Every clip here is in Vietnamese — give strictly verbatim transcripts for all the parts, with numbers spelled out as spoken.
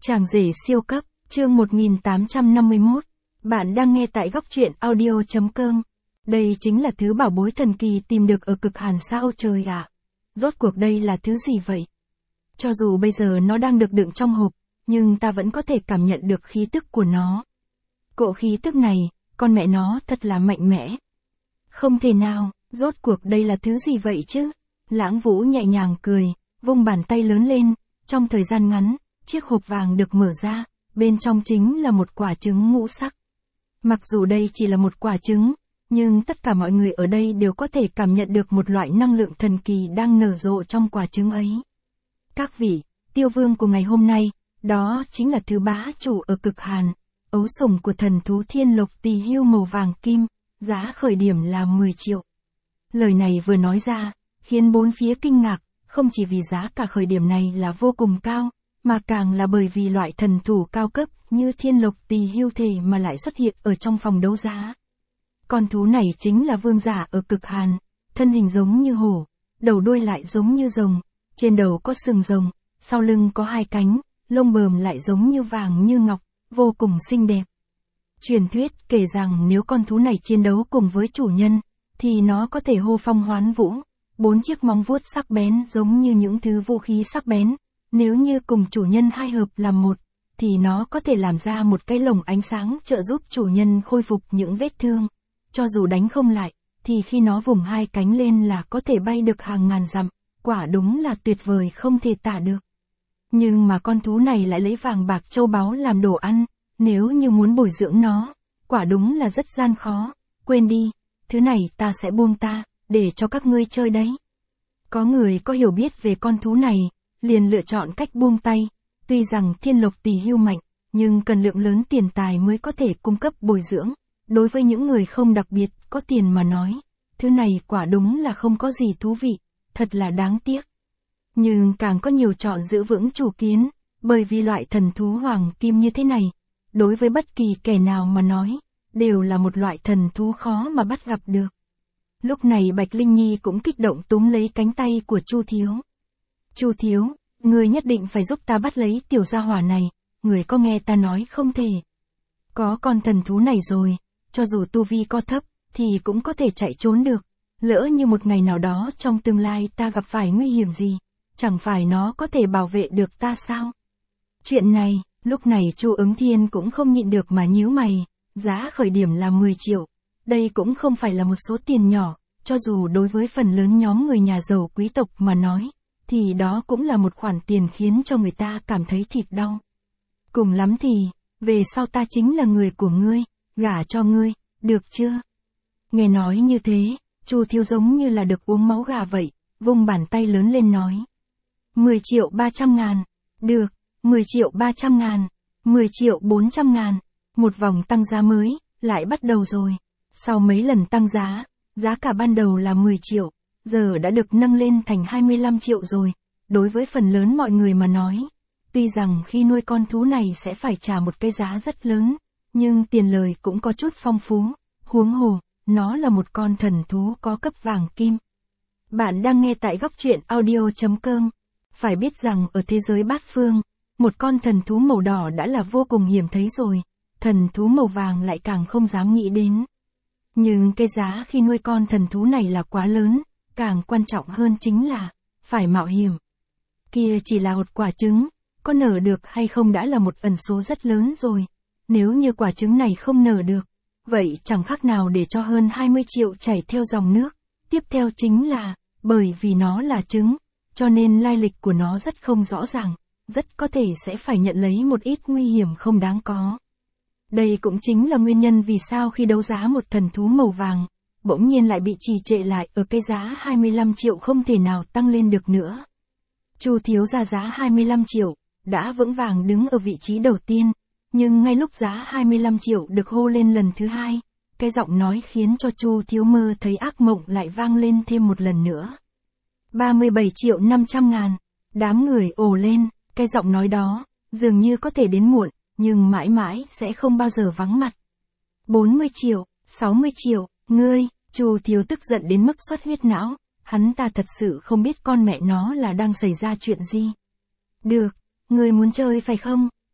Chàng rể siêu cấp, chương một nghìn tám trăm năm mươi mốt. Bạn đang nghe tại góc truyện audio chấm com. Đây chính là thứ bảo bối thần kỳ tìm được ở cực hàn sao trời ạ. À. Rốt cuộc đây là thứ gì vậy? Cho dù bây giờ nó đang được đựng trong hộp, nhưng ta vẫn có thể cảm nhận được khí tức của nó. Cỗ khí tức này, con mẹ nó thật là mạnh mẽ. Không thể nào, rốt cuộc đây là thứ gì vậy chứ? Lãng Vũ nhẹ nhàng cười, vung bàn tay lớn lên, trong thời gian ngắn, chiếc hộp vàng được mở ra, bên trong chính là một quả trứng ngũ sắc. Mặc dù đây chỉ là một quả trứng, nhưng tất cả mọi người ở đây đều có thể cảm nhận được một loại năng lượng thần kỳ đang nở rộ trong quả trứng ấy. Các vị, tiêu vương của ngày hôm nay, đó chính là thứ bá chủ ở cực hàn, ấu sủng của thần thú thiên lộc tỳ hưu màu vàng kim, giá khởi điểm là mười triệu. Lời này vừa nói ra, khiến bốn phía kinh ngạc, không chỉ vì giá cả khởi điểm này là vô cùng cao, mà càng là bởi vì loại thần thủ cao cấp như thiên lộc tỳ hưu thể mà lại xuất hiện ở trong phòng đấu giá. Con thú này chính là vương giả ở cực hàn, thân hình giống như hổ, đầu đuôi lại giống như rồng, trên đầu có sừng rồng, sau lưng có hai cánh, lông bờm lại giống như vàng như ngọc, vô cùng xinh đẹp. Truyền thuyết kể rằng nếu con thú này chiến đấu cùng với chủ nhân, thì nó có thể hô phong hoán vũ, bốn chiếc móng vuốt sắc bén giống như những thứ vũ khí sắc bén. Nếu như cùng chủ nhân hai hợp làm một, thì nó có thể làm ra một cái lồng ánh sáng trợ giúp chủ nhân khôi phục những vết thương. Cho dù đánh không lại, thì khi nó vùng hai cánh lên là có thể bay được hàng ngàn dặm, quả đúng là tuyệt vời không thể tả được. Nhưng mà con thú này lại lấy vàng bạc châu báu làm đồ ăn, nếu như muốn bồi dưỡng nó, quả đúng là rất gian khó. Quên đi, thứ này ta sẽ buông ta, để cho các ngươi chơi đấy. Có người có hiểu biết về con thú này, liền lựa chọn cách buông tay. Tuy rằng thiên lộc tỳ hưu mạnh, nhưng cần lượng lớn tiền tài mới có thể cung cấp bồi dưỡng. Đối với những người không đặc biệt có tiền mà nói, thứ này quả đúng là không có gì thú vị, thật là đáng tiếc. Nhưng càng có nhiều chọn giữ vững chủ kiến, bởi vì loại thần thú hoàng kim như thế này, đối với bất kỳ kẻ nào mà nói, đều là một loại thần thú khó mà bắt gặp được. Lúc này Bạch Linh Nhi cũng kích động túm lấy cánh tay của Chu Thiếu. Chu Thiếu, người nhất định phải giúp ta bắt lấy tiểu gia hỏa này, người có nghe ta nói không thể. Có con thần thú này rồi, cho dù tu vi có thấp, thì cũng có thể chạy trốn được. Lỡ như một ngày nào đó trong tương lai ta gặp phải nguy hiểm gì, chẳng phải nó có thể bảo vệ được ta sao? Chuyện này, lúc này Chu Ứng Thiên cũng không nhịn được mà nhíu mày, giá khởi điểm là mười triệu. Đây cũng không phải là một số tiền nhỏ, cho dù đối với phần lớn nhóm người nhà giàu quý tộc mà nói, thì đó cũng là một khoản tiền khiến cho người ta cảm thấy thịt đau. Cùng lắm thì, về sau ta chính là người của ngươi, gả cho ngươi, được chưa? Nghe nói như thế, Chu Thiếu giống như là được uống máu gà vậy, vung bàn tay lớn lên nói. mười triệu ba trăm ngàn, được, mười triệu ba trăm ngàn, mười triệu bốn trăm ngàn, một vòng tăng giá mới, lại bắt đầu rồi. Sau mấy lần tăng giá, giá cả ban đầu là mười triệu, giờ đã được nâng lên thành hai mươi lăm triệu rồi. Đối với phần lớn mọi người mà nói, tuy rằng khi nuôi con thú này sẽ phải trả một cái giá rất lớn, nhưng tiền lời cũng có chút phong phú, huống hồ, nó là một con thần thú có cấp vàng kim. Bạn đang nghe tại góc truyện audio chấm com. Phải biết rằng ở thế giới bát phương, một con thần thú màu đỏ đã là vô cùng hiếm thấy rồi, thần thú màu vàng lại càng không dám nghĩ đến. Nhưng cái giá khi nuôi con thần thú này là quá lớn, càng quan trọng hơn chính là, phải mạo hiểm. Kia chỉ là một quả trứng, có nở được hay không đã là một ẩn số rất lớn rồi. Nếu như quả trứng này không nở được, vậy chẳng khác nào để cho hơn hai mươi triệu chảy theo dòng nước. Tiếp theo chính là, bởi vì nó là trứng, cho nên lai lịch của nó rất không rõ ràng, rất có thể sẽ phải nhận lấy một ít nguy hiểm không đáng có. Đây cũng chính là nguyên nhân vì sao khi đấu giá một thần thú màu vàng, bỗng nhiên lại bị trì trệ lại ở cái giá hai mươi lăm triệu không thể nào tăng lên được nữa. Chu Thiếu ra giá hai mươi lăm triệu, đã vững vàng đứng ở vị trí đầu tiên, nhưng ngay lúc giá hai mươi lăm triệu được hô lên lần thứ hai, cái giọng nói khiến cho Chu Thiếu mơ thấy ác mộng lại vang lên thêm một lần nữa. ba mươi bảy triệu năm trăm ngàn, đám người ồ lên, cái giọng nói đó, dường như có thể đến muộn, nhưng mãi mãi sẽ không bao giờ vắng mặt. bốn mươi triệu, sáu mươi triệu, ngươi, Chu Thiếu tức giận đến mức xuất huyết não, hắn ta thật sự không biết con mẹ nó là đang xảy ra chuyện gì. Được, ngươi muốn chơi phải không?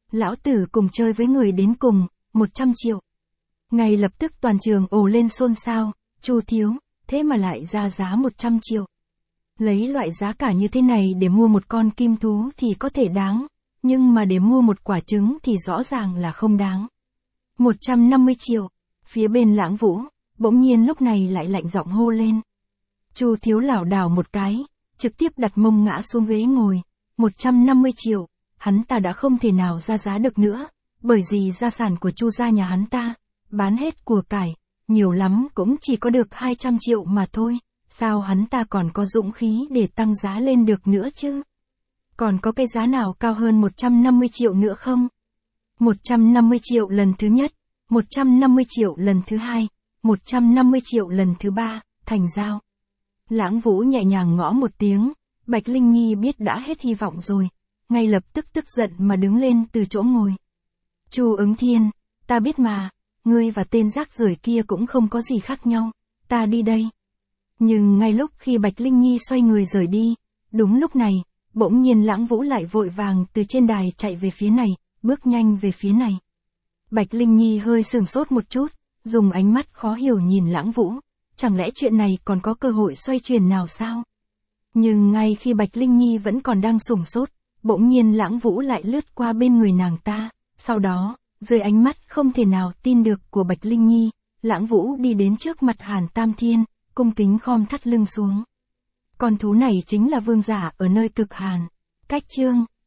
Lão tử cùng chơi với người đến cùng, một trăm triệu. Ngay lập tức toàn trường ồ lên xôn xao, Chu thiếu, thế mà lại ra giá một trăm triệu. Lấy loại giá cả như thế này để mua một con kim thú thì có thể đáng, nhưng mà để mua một quả trứng thì rõ ràng là không đáng. một trăm năm mươi triệu, phía bên Lãng Vũ, bỗng nhiên lúc này lại lạnh giọng hô lên. Chu thiếu lảo đảo một cái, trực tiếp đặt mông ngã xuống ghế ngồi, một trăm năm mươi triệu, hắn ta đã không thể nào ra giá được nữa, bởi vì gia sản của Chu gia nhà hắn ta, bán hết của cải, nhiều lắm cũng chỉ có được hai trăm triệu mà thôi, sao hắn ta còn có dũng khí để tăng giá lên được nữa chứ? Còn có cái giá nào cao hơn một trăm năm mươi triệu nữa không? một trăm năm mươi triệu lần thứ nhất, một trăm năm mươi triệu lần thứ hai, một trăm năm mươi triệu lần thứ ba, thành giao. Lãng Vũ nhẹ nhàng ngõ một tiếng, Bạch Linh Nhi biết đã hết hy vọng rồi, ngay lập tức tức giận mà đứng lên từ chỗ ngồi. Chu Ứng Thiên, ta biết mà, ngươi và tên rác rưởi kia cũng không có gì khác nhau, ta đi đây. Nhưng ngay lúc khi Bạch Linh Nhi xoay người rời đi, đúng lúc này, bỗng nhiên Lãng Vũ lại vội vàng từ trên đài chạy về phía này, bước nhanh về phía này. Bạch Linh Nhi hơi sửng sốt một chút, dùng ánh mắt khó hiểu nhìn Lãng Vũ, chẳng lẽ chuyện này còn có cơ hội xoay chuyển nào sao? Nhưng ngay khi Bạch Linh Nhi vẫn còn đang sửng sốt, bỗng nhiên Lãng Vũ lại lướt qua bên người nàng ta, sau đó, dưới ánh mắt không thể nào tin được của Bạch Linh Nhi, Lãng Vũ đi đến trước mặt Hàn Tam Thiên, cung kính khom thắt lưng xuống. Con thú này chính là vương giả ở nơi cực hàn. Cách chương